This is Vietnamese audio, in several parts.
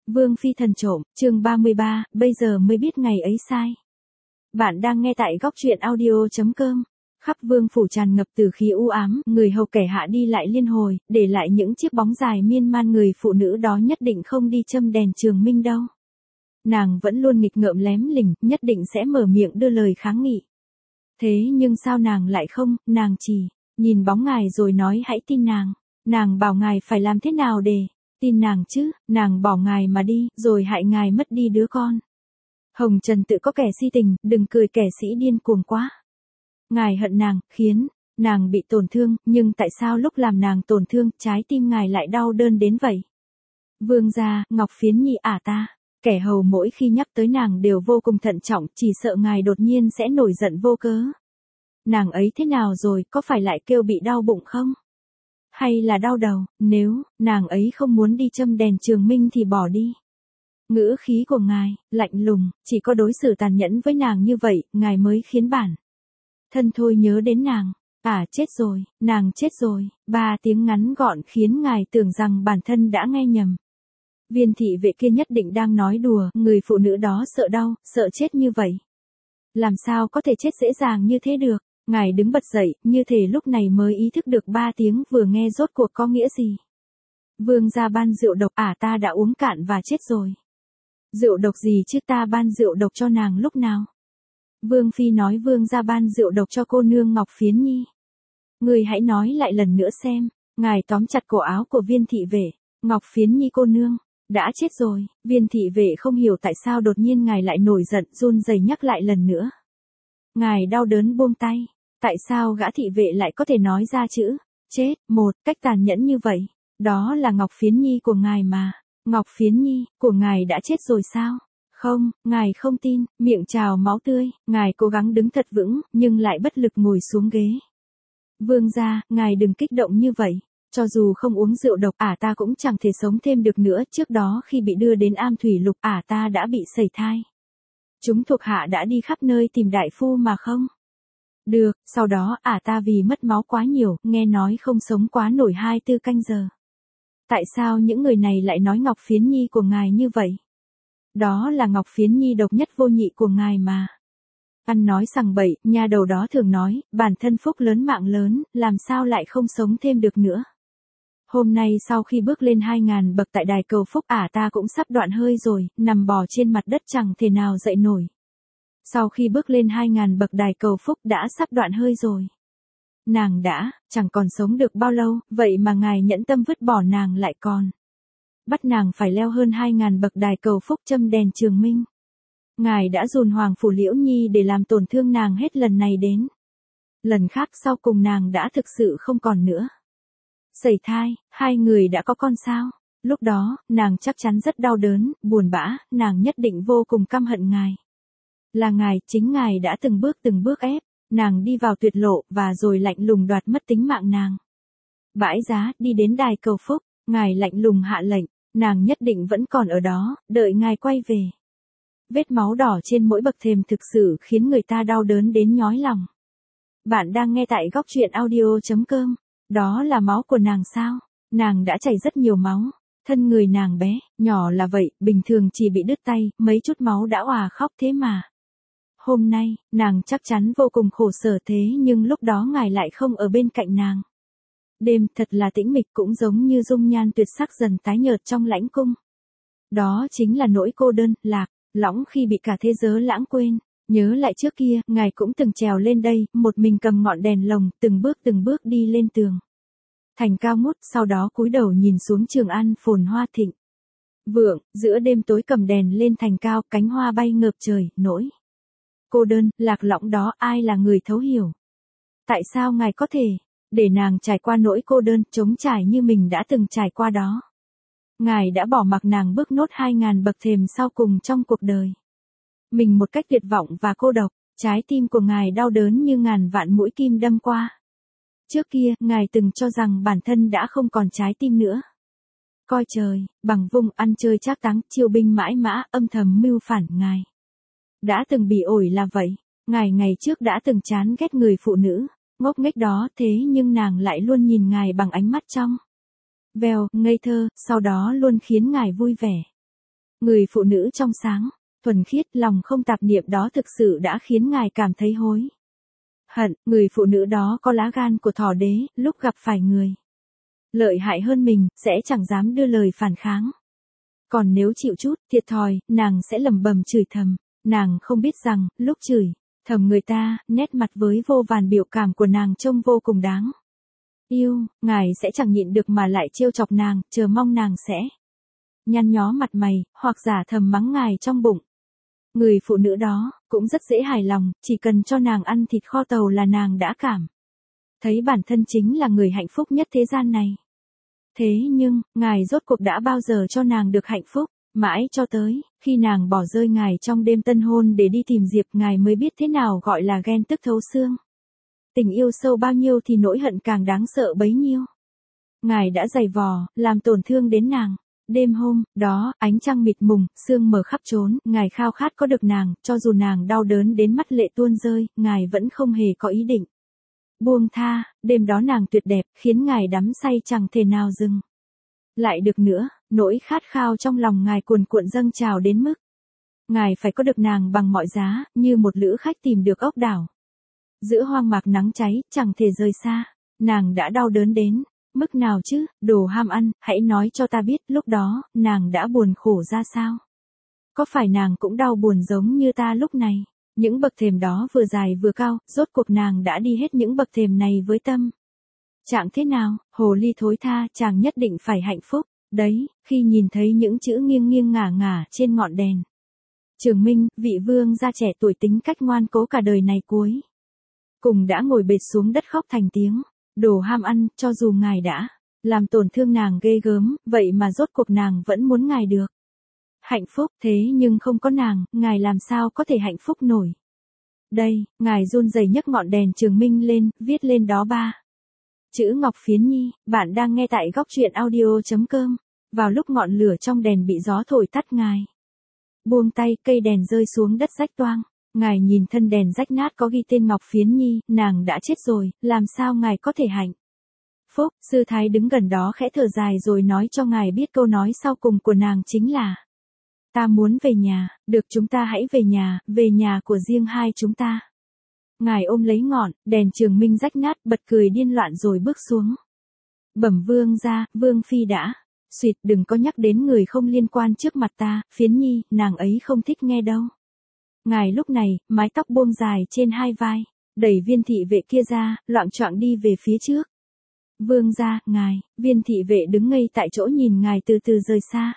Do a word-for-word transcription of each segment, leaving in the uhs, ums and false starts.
Vương phi thần trộm, chương ba mươi ba, bây giờ mới biết ngày ấy sai. Bạn đang nghe tại góc truyện audio chấm com. Khắp vương phủ tràn ngập từ khí u ám, người hầu kẻ hạ đi lại liên hồi, để lại những chiếc bóng dài miên man, người phụ nữ đó nhất định không đi châm đèn trường minh đâu. Nàng vẫn luôn nghịch ngợm lém lỉnh, nhất định sẽ mở miệng đưa lời kháng nghị. Thế nhưng sao nàng lại không, nàng chỉ nhìn bóng ngài rồi nói hãy tin nàng. Nàng bảo ngài phải làm thế nào để tin nàng chứ, nàng bỏ ngài mà đi, rồi hại ngài mất đi đứa con. Hồng Trần tự có kẻ si tình, đừng cười kẻ sĩ điên cuồng quá. Ngài hận nàng, khiến nàng bị tổn thương, nhưng tại sao lúc làm nàng tổn thương, trái tim ngài lại đau đớn đến vậy? Vương gia, Ngọc Phiến Nhi ả ta, kẻ hầu mỗi khi nhắc tới nàng đều vô cùng thận trọng, chỉ sợ ngài đột nhiên sẽ nổi giận vô cớ. Nàng ấy thế nào rồi, có phải lại kêu bị đau bụng không? Hay là đau đầu, nếu nàng ấy không muốn đi châm đèn trường minh thì bỏ đi. Ngữ khí của ngài, lạnh lùng, chỉ có đối xử tàn nhẫn với nàng như vậy, ngài mới khiến bản thân thôi nhớ đến nàng. À chết rồi, nàng chết rồi, ba tiếng ngắn gọn khiến ngài tưởng rằng bản thân đã nghe nhầm. Viên thị vệ kia nhất định đang nói đùa, người phụ nữ đó sợ đau, sợ chết như vậy. Làm sao có thể chết dễ dàng như thế được? Ngài đứng bật dậy, như thể lúc này mới ý thức được ba tiếng vừa nghe rốt cuộc có nghĩa gì. Vương gia ban rượu độc, à ta đã uống cạn và chết rồi. Rượu độc gì chứ, ta ban rượu độc cho nàng lúc nào? Vương phi nói vương gia ban rượu độc cho cô nương Ngọc Phiến Nhi. Người hãy nói lại lần nữa xem. Ngài tóm chặt cổ áo của viên thị vệ. Ngọc Phiến Nhi cô nương đã chết rồi. Viên thị vệ không hiểu tại sao đột nhiên ngài lại nổi giận, run rẩy nhắc lại lần nữa. Ngài đau đớn buông tay. Tại sao gã thị vệ lại có thể nói ra chữ chết một cách tàn nhẫn như vậy? Đó là Ngọc Phiến Nhi của ngài mà. Ngọc Phiến Nhi của ngài đã chết rồi sao? Không, ngài không tin, miệng trào máu tươi, ngài cố gắng đứng thật vững, nhưng lại bất lực ngồi xuống ghế. Vương gia, ngài đừng kích động như vậy. Cho dù không uống rượu độc, ả ta cũng chẳng thể sống thêm được nữa. Trước đó khi bị đưa đến Am Thủy Lục, ả ta đã bị sẩy thai. Chúng thuộc hạ đã đi khắp nơi tìm đại phu mà không được, sau đó ả ta vì mất máu quá nhiều, nghe nói không sống quá nổi hai tư canh giờ. Tại sao những người này lại nói Ngọc Phiến Nhi của ngài như vậy? Đó là Ngọc Phiến Nhi độc nhất vô nhị của ngài mà. Ăn nói sằng bậy, nha đầu đó thường nói, bản thân phúc lớn mạng lớn, làm sao lại không sống thêm được nữa. Hôm nay sau khi bước lên hai ngàn bậc tại đài cầu phúc, ả ta cũng sắp đoạn hơi rồi, nằm bò trên mặt đất chẳng thể nào dậy nổi. Sau khi bước lên hai ngàn bậc đài cầu phúc đã sắp đoạn hơi rồi. Nàng đã, chẳng còn sống được bao lâu, vậy mà ngài nhẫn tâm vứt bỏ nàng lại còn bắt nàng phải leo hơn hai ngàn bậc đài cầu phúc châm đèn trường minh. Ngài đã dùn Hoàng Phủ Liễu Nhi để làm tổn thương nàng hết lần này đến lần khác, sau cùng nàng đã thực sự không còn nữa. Sẩy thai, hai người đã có con sao? Lúc đó, nàng chắc chắn rất đau đớn, buồn bã, nàng nhất định vô cùng căm hận ngài. Là ngài, chính ngài đã từng bước từng bước ép nàng đi vào tuyệt lộ, và rồi lạnh lùng đoạt mất tính mạng nàng. Bãi giá, đi đến đài cầu phúc, ngài lạnh lùng hạ lệnh, nàng nhất định vẫn còn ở đó, đợi ngài quay về. Vết máu đỏ trên mỗi bậc thềm thực sự khiến người ta đau đớn đến nhói lòng. Bạn đang nghe tại góc truyện audio chấm com. Đó là máu của nàng sao? Nàng đã chảy rất nhiều máu. Thân người nàng bé, nhỏ là vậy, bình thường chỉ bị đứt tay, mấy chút máu đã òa khóc thế mà. Hôm nay, nàng chắc chắn vô cùng khổ sở, thế nhưng lúc đó ngài lại không ở bên cạnh nàng. Đêm thật là tĩnh mịch, cũng giống như dung nhan tuyệt sắc dần tái nhợt trong lãnh cung. Đó chính là nỗi cô đơn, lạc lõng khi bị cả thế giới lãng quên. Nhớ lại trước kia, ngài cũng từng trèo lên đây, một mình cầm ngọn đèn lồng, từng bước từng bước đi lên tường thành cao ngút, sau đó cúi đầu nhìn xuống Trường An phồn hoa thịnh vượng, giữa đêm tối cầm đèn lên thành cao, cánh hoa bay ngợp trời, nỗi cô đơn, lạc lõng đó ai là người thấu hiểu? Tại sao ngài có thể để nàng trải qua nỗi cô đơn, trống trải như mình đã từng trải qua đó? Ngài đã bỏ mặc nàng bước nốt hai ngàn bậc thềm sau cùng trong cuộc đời mình một cách tuyệt vọng và cô độc, trái tim của ngài đau đớn như ngàn vạn mũi kim đâm qua. Trước kia, ngài từng cho rằng bản thân đã không còn trái tim nữa. Coi trời, bằng vung, ăn chơi trác táng, chiêu binh mãi mã, âm thầm mưu phản, ngài đã từng bị ổi là vậy. Ngài ngày trước đã từng chán ghét người phụ nữ ngốc nghếch đó, thế nhưng nàng lại luôn nhìn ngài bằng ánh mắt trong veo, ngây thơ, sau đó luôn khiến ngài vui vẻ. Người phụ nữ trong sáng, thuần khiết, lòng không tạp niệm đó thực sự đã khiến ngài cảm thấy hối hận. Người phụ nữ đó có lá gan của thỏ đế, lúc gặp phải người lợi hại hơn mình, sẽ chẳng dám đưa lời phản kháng. Còn nếu chịu chút thiệt thòi, nàng sẽ lẩm bẩm chửi thầm. Nàng không biết rằng, lúc chửi thầm người ta, nét mặt với vô vàn biểu cảm của nàng trông vô cùng đáng yêu. Ngài sẽ chẳng nhịn được mà lại trêu chọc nàng, chờ mong nàng sẽ nhăn nhó mặt mày, hoặc giả thầm mắng ngài trong bụng. Người phụ nữ đó cũng rất dễ hài lòng, chỉ cần cho nàng ăn thịt kho tàu là nàng đã cảm thấy bản thân chính là người hạnh phúc nhất thế gian này. Thế nhưng, ngài rốt cuộc đã bao giờ cho nàng được hạnh phúc? Mãi cho tới khi nàng bỏ rơi ngài trong đêm tân hôn để đi tìm Diệp, ngài mới biết thế nào gọi là ghen tức thấu xương. Tình yêu sâu bao nhiêu thì nỗi hận càng đáng sợ bấy nhiêu. Ngài đã giày vò, làm tổn thương đến nàng. Đêm hôm đó, ánh trăng mịt mùng, sương mờ khắp trốn, ngài khao khát có được nàng, cho dù nàng đau đớn đến mắt lệ tuôn rơi, ngài vẫn không hề có ý định buông tha. Đêm đó nàng tuyệt đẹp, khiến ngài đắm say chẳng thể nào dừng lại được nữa. Nỗi khát khao trong lòng ngài cuồn cuộn dâng trào đến mức ngài phải có được nàng bằng mọi giá, như một lữ khách tìm được ốc đảo giữa hoang mạc nắng cháy, chẳng thể rời xa. Nàng đã đau đớn đến mức nào chứ, đồ ham ăn, hãy nói cho ta biết lúc đó, nàng đã buồn khổ ra sao? Có phải nàng cũng đau buồn giống như ta lúc này? Những bậc thềm đó vừa dài vừa cao, rốt cuộc nàng đã đi hết những bậc thềm này với tâm trạng thế nào? Hồ ly thối tha, chàng nhất định phải hạnh phúc. Đấy, khi nhìn thấy những chữ nghiêng nghiêng ngả ngả trên ngọn đèn Trường Minh, vị vương gia trẻ tuổi tính cách ngoan cố cả đời này cuối cùng đã ngồi bệt xuống đất khóc thành tiếng. Đồ ham ăn, cho dù ngài đã làm tổn thương nàng ghê gớm, vậy mà rốt cuộc nàng vẫn muốn ngài được hạnh phúc. Thế nhưng không có nàng, ngài làm sao có thể hạnh phúc nổi? Đây, ngài run rẩy nhấc ngọn đèn Trường Minh lên, viết lên đó ba chữ Ngọc Phiến Nhi. Bạn đang nghe tại góc truyện audio chấm com. Vào lúc ngọn lửa trong đèn bị gió thổi tắt, ngài buông tay, cây đèn rơi xuống đất rách toang. Ngài nhìn thân đèn rách nát có ghi tên Ngọc Phiến Nhi, nàng đã chết rồi, làm sao ngài có thể hạnh phúc? Sư thái đứng gần đó khẽ thở dài rồi nói cho ngài biết câu nói sau cùng của nàng chính là: ta muốn về nhà. Được, chúng ta hãy về nhà, về nhà của riêng hai chúng ta. Ngài ôm lấy ngọn đèn Trường Minh rách nát, bật cười điên loạn rồi bước xuống. Bẩm vương gia, vương phi đã suýt, đừng có nhắc đến người không liên quan trước mặt ta. Phiến Nhi, nàng ấy không thích nghe đâu. Ngài lúc này, mái tóc buông dài trên hai vai, đẩy viên thị vệ kia ra, loạng choạng đi về phía trước. Vương gia, ngài. Viên thị vệ đứng ngây tại chỗ nhìn ngài từ từ rời xa.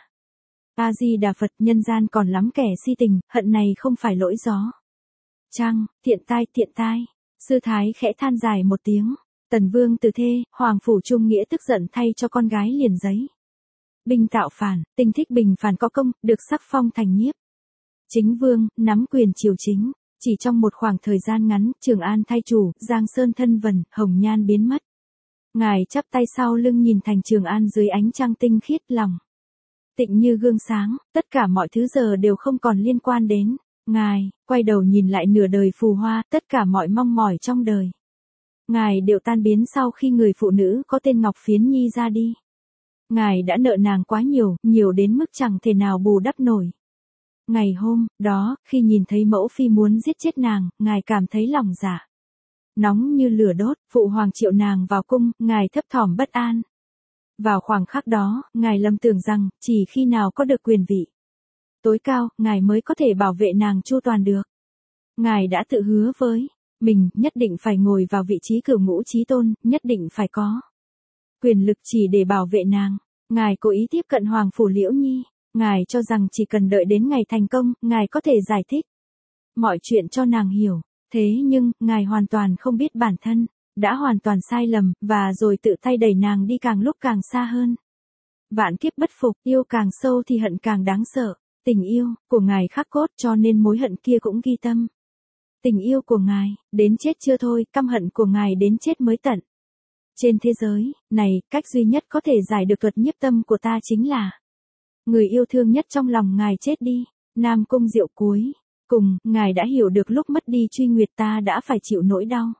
A Di Đà Phật, nhân gian còn lắm kẻ si tình, hận này không phải lỗi gió trăng, thiện tai, thiện tai. Sư thái khẽ than dài một tiếng. Tần vương từ thê, hoàng phủ trung nghĩa tức giận thay cho con gái liền giấy binh tạo phản, tinh thích bình phản có công, được sắc phong thành nhiếp chính vương, nắm quyền triều chính. Chỉ trong một khoảng thời gian ngắn, Trường An thay chủ, Giang Sơn thân vần, hồng nhan biến mất. Ngài chắp tay sau lưng nhìn thành Trường An dưới ánh trăng tinh khiết, lòng tịnh như gương sáng, tất cả mọi thứ giờ đều không còn liên quan đến ngài. Quay đầu nhìn lại nửa đời phù hoa, tất cả mọi mong mỏi trong đời ngài đều tan biến sau khi người phụ nữ có tên Ngọc Phiến Nhi ra đi. Ngài đã nợ nàng quá nhiều, nhiều đến mức chẳng thể nào bù đắp nổi. Ngày hôm đó, khi nhìn thấy mẫu phi muốn giết chết nàng, ngài cảm thấy lòng dạ nóng như lửa đốt. Phụ hoàng triệu nàng vào cung, ngài thấp thỏm bất an. Vào khoảng khắc đó, ngài lầm tưởng rằng, chỉ khi nào có được quyền vị tối cao, ngài mới có thể bảo vệ nàng chu toàn được. Ngài đã tự hứa với mình, nhất định phải ngồi vào vị trí cửu ngũ chí tôn, nhất định phải có quyền lực chỉ để bảo vệ nàng. Ngài cố ý tiếp cận Hoàng phủ Liễu Nhi. Ngài cho rằng chỉ cần đợi đến ngày thành công, ngài có thể giải thích mọi chuyện cho nàng hiểu. Thế nhưng, ngài hoàn toàn không biết bản thân đã hoàn toàn sai lầm, và rồi tự tay đẩy nàng đi càng lúc càng xa hơn. Vạn kiếp bất phục, yêu càng sâu thì hận càng đáng sợ. Tình yêu của ngài khắc cốt, cho nên mối hận kia cũng ghi tâm. Tình yêu của ngài, đến chết chưa thôi, căm hận của ngài đến chết mới tận. Trên thế giới này, cách duy nhất có thể giải được thuật nhiếp tâm của ta chính là người yêu thương nhất trong lòng ngài chết đi. Nam Cung Diệu cuối cùng, ngài đã hiểu được lúc mất đi Truy Nguyệt ta đã phải chịu nỗi đau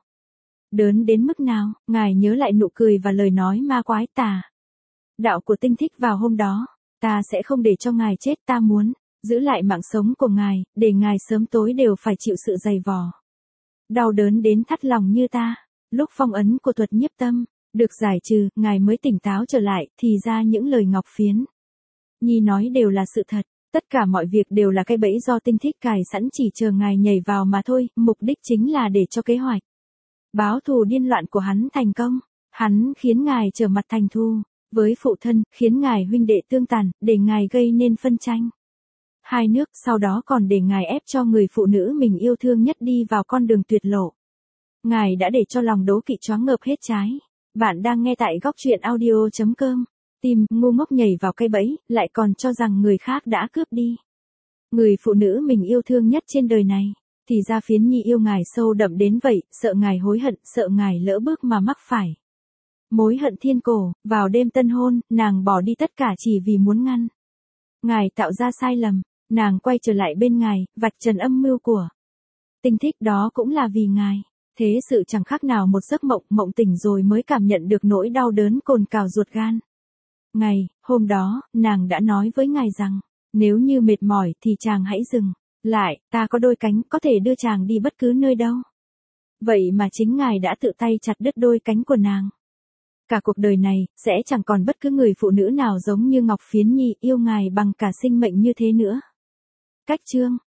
đớn đến mức nào. Ngài nhớ lại nụ cười và lời nói ma quái tà đạo của Tinh Thích vào hôm đó. ta sẽ không để cho ngài chết, ta muốn giữ lại mạng sống của ngài, để ngài sớm tối đều phải chịu sự dày vò. Đau đớn đến thắt lòng như ta. Lúc phong ấn của thuật nhiếp tâm được giải trừ, ngài mới tỉnh táo trở lại, thì ra những lời Ngọc Phiến Nhi nói đều là sự thật. Tất cả mọi việc đều là cái bẫy do Tinh Thích cài sẵn chỉ chờ ngài nhảy vào mà thôi, mục đích chính là để cho kế hoạch báo thù điên loạn của hắn thành công. Hắn khiến ngài trở mặt thành thù với phụ thân, khiến ngài huynh đệ tương tàn, để ngài gây nên phân tranh hai nước, sau đó còn để ngài ép cho người phụ nữ mình yêu thương nhất đi vào con đường tuyệt lộ. Ngài đã để cho lòng đố kỵ choáng ngợp hết trái. Bạn đang nghe tại góc truyện audio chấm com. Tim ngu ngốc nhảy vào cây bẫy, lại còn cho rằng người khác đã cướp đi người phụ nữ mình yêu thương nhất trên đời này. Thì ra Phiến Nhi yêu ngài sâu đậm đến vậy, sợ ngài hối hận, sợ ngài lỡ bước mà mắc phải mối hận thiên cổ. Vào đêm tân hôn, nàng bỏ đi tất cả chỉ vì muốn ngăn ngài tạo ra sai lầm. Nàng quay trở lại bên ngài, vạch trần âm mưu của Tinh Thích, đó cũng là vì ngài. Thế sự chẳng khác nào một giấc mộng, mộng tỉnh rồi mới cảm nhận được nỗi đau đớn cồn cào ruột gan. Ngày, hôm đó, nàng đã nói với ngài rằng, nếu như mệt mỏi thì chàng hãy dừng lại, ta có đôi cánh, có thể đưa chàng đi bất cứ nơi đâu. Vậy mà chính ngài đã tự tay chặt đứt đôi cánh của nàng. Cả cuộc đời này, sẽ chẳng còn bất cứ người phụ nữ nào giống như Ngọc Phiến Nhi yêu ngài bằng cả sinh mệnh như thế nữa. Cách chương